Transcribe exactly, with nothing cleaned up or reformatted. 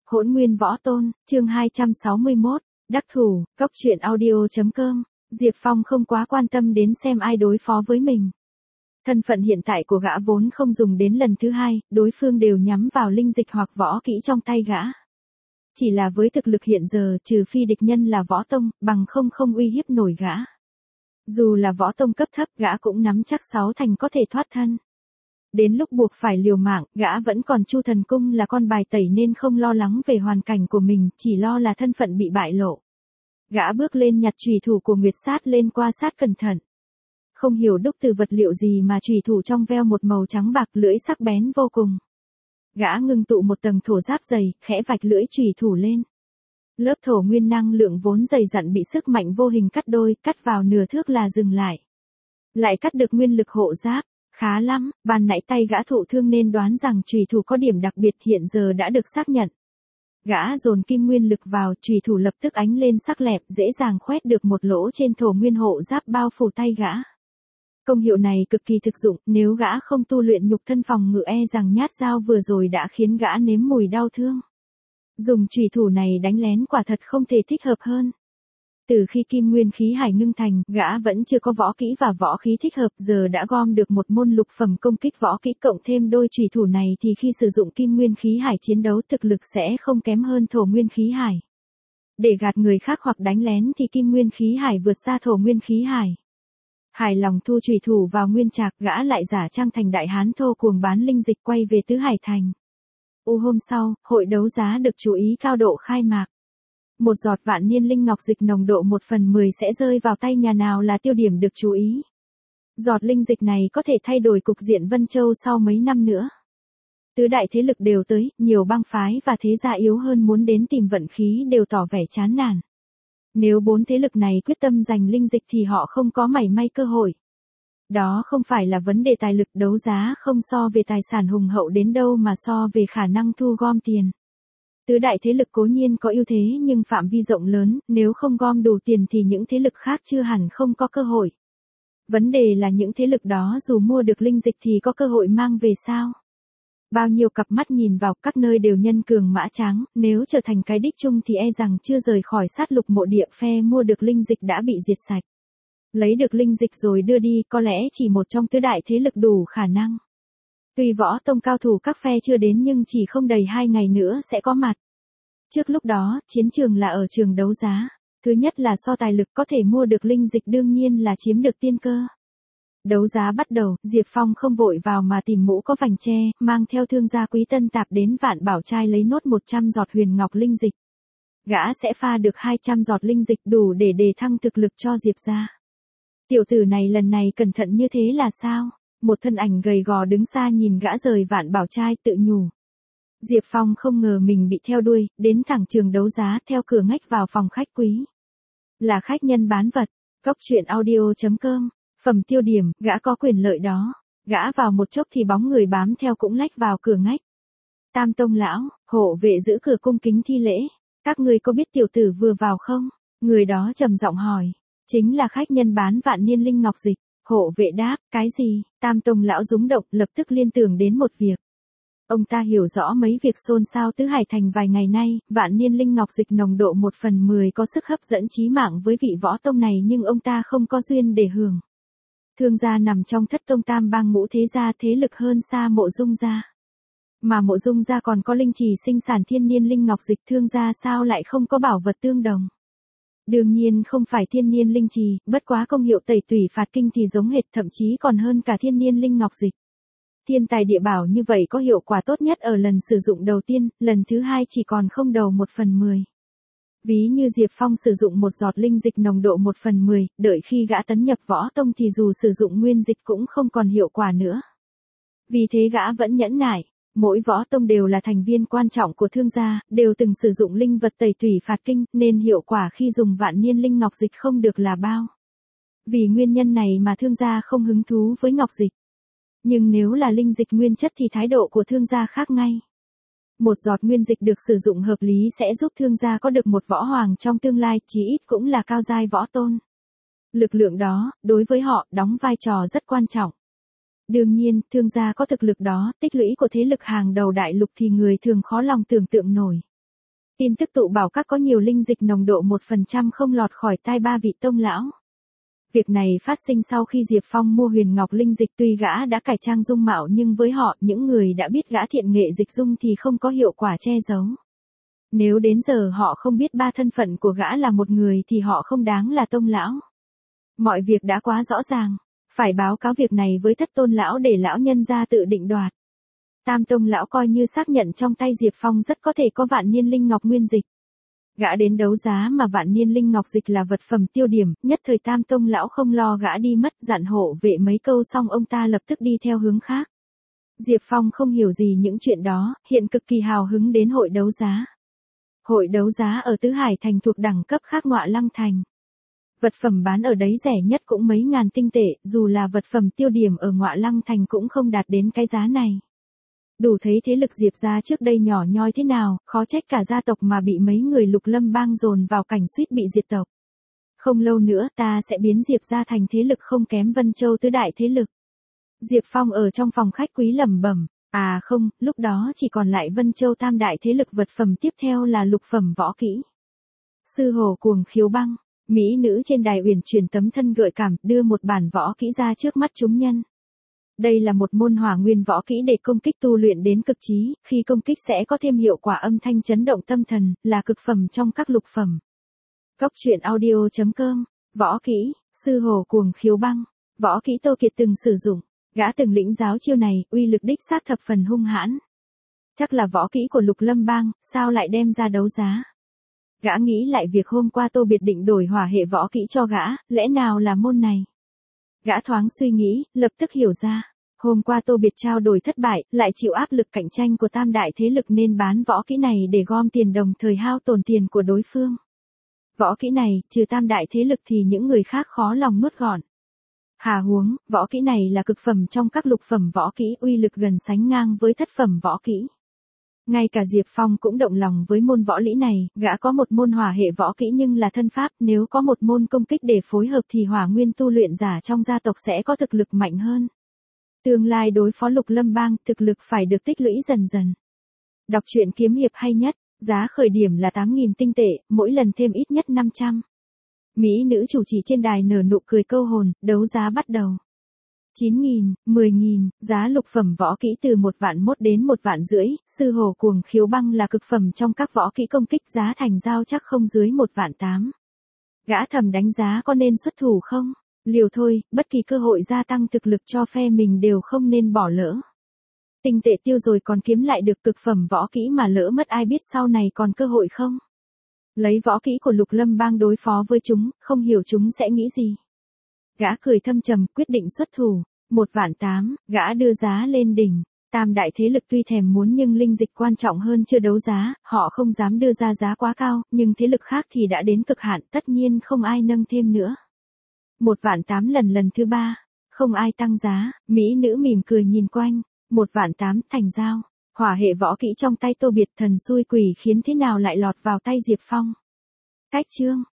Hỗn nguyên võ tôn, chương hai trăm sáu mươi mốt, đắc thủ, cốc truyện audio.com, Diệp Phong không quá quan tâm đến xem ai đối phó với mình. Thân phận hiện tại của gã vốn không dùng đến lần thứ hai, đối phương đều nhắm vào linh dịch hoặc võ kỹ trong tay gã. Chỉ là với thực lực hiện giờ trừ phi địch nhân là võ tông, bằng không không uy hiếp nổi gã. Dù là võ tông cấp thấp gã cũng nắm chắc sáu thành có thể thoát thân. Đến lúc buộc phải liều mạng, gã vẫn còn Chu Thần Cung là con bài tẩy nên không lo lắng về hoàn cảnh của mình, chỉ lo là thân phận bị bại lộ. Gã bước lên nhặt chùy thủ của Nguyệt Sát lên qua sát cẩn thận. Không hiểu đúc từ vật liệu gì mà chùy thủ trong veo một màu trắng bạc, lưỡi sắc bén vô cùng. Gã ngưng tụ một tầng thổ giáp dày, khẽ vạch lưỡi chùy thủ lên. Lớp thổ nguyên năng lượng vốn dày dặn bị sức mạnh vô hình cắt đôi, cắt vào nửa thước là dừng lại. Lại cắt được nguyên lực hộ giáp. Khá lắm, ban nãy tay gã thụ thương nên đoán rằng chùy thủ có điểm đặc biệt hiện giờ đã được xác nhận. Gã dồn kim nguyên lực vào, chùy thủ lập tức ánh lên sắc lẹp, dễ dàng khoét được một lỗ trên thổ nguyên hộ giáp bao phủ tay gã. Công hiệu này cực kỳ thực dụng, nếu gã không tu luyện nhục thân phòng ngự e rằng nhát dao vừa rồi đã khiến gã nếm mùi đau thương. Dùng chùy thủ này đánh lén quả thật không thể thích hợp hơn. Từ khi kim nguyên khí hải ngưng thành, gã vẫn chưa có võ kỹ và võ khí thích hợp, giờ đã gom được một môn lục phẩm công kích võ kỹ cộng thêm đôi chùy thủ này thì khi sử dụng kim nguyên khí hải chiến đấu thực lực sẽ không kém hơn thổ nguyên khí hải. Để gạt người khác hoặc đánh lén thì kim nguyên khí hải vượt xa thổ nguyên khí hải. Hài lòng thu chùy thủ vào nguyên trạc, gã lại giả trang thành đại hán thô cuồng bán linh dịch quay về Tứ Hải Thành. U hôm sau, hội đấu giá được chú ý cao độ khai mạc. Một giọt vạn niên linh ngọc dịch nồng độ một phần mười sẽ rơi vào tay nhà nào là tiêu điểm được chú ý. Giọt linh dịch này có thể thay đổi cục diện Vân Châu sau mấy năm nữa. Tứ đại thế lực đều tới, nhiều bang phái và thế gia yếu hơn muốn đến tìm vận khí đều tỏ vẻ chán nản. Nếu bốn thế lực này quyết tâm giành linh dịch thì họ không có mảy may cơ hội. Đó không phải là vấn đề tài lực, đấu giá không so về tài sản hùng hậu đến đâu mà so về khả năng thu gom tiền. Tứ đại thế lực cố nhiên có ưu thế nhưng phạm vi rộng lớn, nếu không gom đủ tiền thì những thế lực khác chưa hẳn không có cơ hội. Vấn đề là những thế lực đó dù mua được linh dịch thì có cơ hội mang về sao? Bao nhiêu cặp mắt nhìn vào, các nơi đều nhân cường mã tráng, nếu trở thành cái đích chung thì e rằng chưa rời khỏi sát lục mộ địa phe mua được linh dịch đã bị diệt sạch. Lấy được linh dịch rồi đưa đi có lẽ chỉ một trong tứ đại thế lực đủ khả năng. Tuy võ tông cao thủ các phe chưa đến nhưng chỉ không đầy hai ngày nữa sẽ có mặt. Trước lúc đó, chiến trường là ở trường đấu giá. Thứ nhất là so tài lực, có thể mua được linh dịch đương nhiên là chiếm được tiên cơ. Đấu giá bắt đầu, Diệp Phong không vội vào mà tìm mũ có vành tre, mang theo thương gia Quý Tân Tạp đến Vạn Bảo Trai lấy nốt một trăm giọt huyền ngọc linh dịch. Gã sẽ pha được hai trăm giọt linh dịch đủ để đề thăng thực lực cho Diệp gia. Tiểu tử này lần này cẩn thận như thế là sao? Một thân ảnh gầy gò đứng xa nhìn gã rời Vạn Bảo Trai tự nhủ. Diệp Phong không ngờ mình bị theo đuôi, đến thẳng trường đấu giá theo cửa ngách vào phòng khách quý. Là khách nhân bán vật, cốc truyện audio.com, phẩm tiêu điểm, gã có quyền lợi đó. Gã vào một chốc thì bóng người bám theo cũng lách vào cửa ngách. Tam Tông lão, hộ vệ giữ cửa cung kính thi lễ. Các ngươi có biết tiểu tử vừa vào không? Người đó trầm giọng hỏi. Chính là khách nhân bán vạn niên linh ngọc dịch. Hộ vệ đáp, cái gì? Tam Tông lão rúng động, lập tức liên tưởng đến một việc. Ông ta hiểu rõ mấy việc xôn xao Tứ Hải Thành vài ngày nay, vạn niên linh ngọc dịch nồng độ một phần mười có sức hấp dẫn chí mạng với vị võ tông này nhưng ông ta không có duyên để hưởng. Thương gia nằm trong thất tông tam bang ngũ thế gia, thế lực hơn xa Mộ Dung gia. Mà Mộ Dung gia còn có linh trì sinh sản thiên niên linh ngọc dịch, thương gia sao lại không có bảo vật tương đồng. Đương nhiên không phải thiên niên linh trì, bất quá công hiệu tẩy tủy phạt kinh thì giống hệt, thậm chí còn hơn cả thiên niên linh ngọc dịch. Thiên tài địa bảo như vậy có hiệu quả tốt nhất ở lần sử dụng đầu tiên, lần thứ hai chỉ còn không đầu một phần mười. Ví như Diệp Phong sử dụng một giọt linh dịch nồng độ một phần mười, đợi khi gã tấn nhập võ tông thì dù sử dụng nguyên dịch cũng không còn hiệu quả nữa. Vì thế gã vẫn nhẫn nại, mỗi võ tông đều là thành viên quan trọng của thương gia, đều từng sử dụng linh vật tẩy tủy phạt kinh, nên hiệu quả khi dùng vạn niên linh ngọc dịch không được là bao. Vì nguyên nhân này mà thương gia không hứng thú với ngọc dịch. Nhưng nếu là linh dịch nguyên chất thì thái độ của thương gia khác ngay. Một giọt nguyên dịch được sử dụng hợp lý sẽ giúp thương gia có được một võ hoàng trong tương lai, chí ít cũng là cao giai võ tôn. Lực lượng đó, đối với họ, đóng vai trò rất quan trọng. Đương nhiên, thương gia có thực lực đó, tích lũy của thế lực hàng đầu đại lục thì người thường khó lòng tưởng tượng nổi. Tin tức tụ bảo các có nhiều linh dịch nồng độ một phần trăm không lọt khỏi tai ba vị tông lão. Việc này phát sinh sau khi Diệp Phong mua huyền ngọc linh dịch, tuy gã đã cải trang dung mạo nhưng với họ, những người đã biết gã thiện nghệ dịch dung thì không có hiệu quả che giấu. Nếu đến giờ họ không biết ba thân phận của gã là một người thì họ không đáng là tông lão. Mọi việc đã quá rõ ràng, phải báo cáo việc này với Thất Tôn lão để lão nhân ra tự định đoạt. Tam tông lão coi như xác nhận trong tay Diệp Phong rất có thể có vạn niên linh ngọc nguyên dịch. Gã đến đấu giá mà vạn niên linh ngọc dịch là vật phẩm tiêu điểm, nhất thời tam tông lão không lo gã đi mất, dặn hộ vệ mấy câu xong ông ta lập tức đi theo hướng khác. Diệp Phong không hiểu gì những chuyện đó, hiện cực kỳ hào hứng đến hội đấu giá. Hội đấu giá ở Tứ Hải Thành thuộc đẳng cấp khác Ngọa Lăng Thành. Vật phẩm bán ở đấy rẻ nhất cũng mấy ngàn tinh tệ, dù là vật phẩm tiêu điểm ở Ngọa Lăng Thành cũng không đạt đến cái giá này. Đủ thấy thế lực Diệp gia trước đây nhỏ nhoi thế nào, khó trách cả gia tộc mà bị mấy người Lục Lâm bang dồn vào cảnh suýt bị diệt tộc. Không lâu nữa ta sẽ biến Diệp gia thành thế lực không kém Vân Châu tứ đại thế lực. Diệp Phong ở trong phòng khách quý lẩm bẩm, à không, lúc đó chỉ còn lại Vân Châu tam đại thế lực, vật phẩm tiếp theo là lục phẩm võ kỹ. Sư hồ cuồng khiếu băng, mỹ nữ trên đài uyển chuyển tấm thân gợi cảm, đưa một bản võ kỹ ra trước mắt chúng nhân. Đây là một môn hỏa nguyên võ kỹ để công kích tu luyện đến cực trí, khi công kích sẽ có thêm hiệu quả âm thanh chấn động tâm thần, là cực phẩm trong các lục phẩm. Cốc truyện audio chấm com, võ kỹ, sư hồ cuồng khiếu băng, võ kỹ Tô Kiệt từng sử dụng, gã từng lĩnh giáo chiêu này, uy lực đích xác thập phần hung hãn. Chắc là võ kỹ của Lục Lâm bang, sao lại đem ra đấu giá? Gã nghĩ lại việc hôm qua Tô Biệt định đổi hỏa hệ võ kỹ cho gã, lẽ nào là môn này? Gã thoáng suy nghĩ, lập tức hiểu ra. Hôm qua Tô Biệt trao đổi thất bại, lại chịu áp lực cạnh tranh của tam đại thế lực nên bán võ kỹ này để gom tiền, đồng thời hao tổn tiền của đối phương. Võ kỹ này, trừ tam đại thế lực thì những người khác khó lòng nuốt gọn. Hà huống, võ kỹ này là cực phẩm trong các lục phẩm võ kỹ, uy lực gần sánh ngang với thất phẩm võ kỹ. Ngay cả Diệp Phong cũng động lòng với môn võ lý này, gã có một môn hỏa hệ võ kỹ nhưng là thân pháp, nếu có một môn công kích để phối hợp thì hỏa nguyên tu luyện giả trong gia tộc sẽ có thực lực mạnh hơn. Tương lai đối phó Lục Lâm bang, thực lực phải được tích lũy dần dần. Đọc truyện kiếm hiệp hay nhất, giá khởi điểm là tám nghìn tinh tệ, mỗi lần thêm ít nhất năm trăm. Mỹ nữ chủ trì trên đài nở nụ cười câu hồn, đấu giá bắt đầu. chín nghìn, mười nghìn, giá lục phẩm võ kỹ từ một vạn mốt đến một vạn rưỡi, sư hồ cuồng khiếu băng là cực phẩm trong các võ kỹ công kích, giá thành giao chắc không dưới một vạn tám. Gã thầm đánh giá có nên xuất thủ không? Liều thôi, bất kỳ cơ hội gia tăng thực lực cho phe mình đều không nên bỏ lỡ. Tinh tệ tiêu rồi còn kiếm lại được cực phẩm võ kỹ mà lỡ mất ai biết sau này còn cơ hội không? Lấy võ kỹ của Lục Lâm bang đối phó với chúng, không hiểu chúng sẽ nghĩ gì. Gã cười thâm trầm, quyết định xuất thủ. Một vạn tám, gã đưa giá lên đỉnh. Tam đại thế lực tuy thèm muốn nhưng linh dịch quan trọng hơn chưa đấu giá, họ không dám đưa ra giá quá cao, nhưng thế lực khác thì đã đến cực hạn, tất nhiên không ai nâng thêm nữa. Một vạn tám lần lần thứ ba, không ai tăng giá, mỹ nữ mỉm cười nhìn quanh. Một vạn tám, thành giao. Hỏa hệ võ kỹ trong tay Tô Biệt, thần xui quỷ khiến thế nào lại lọt vào tay Diệp Phong. Cách chương.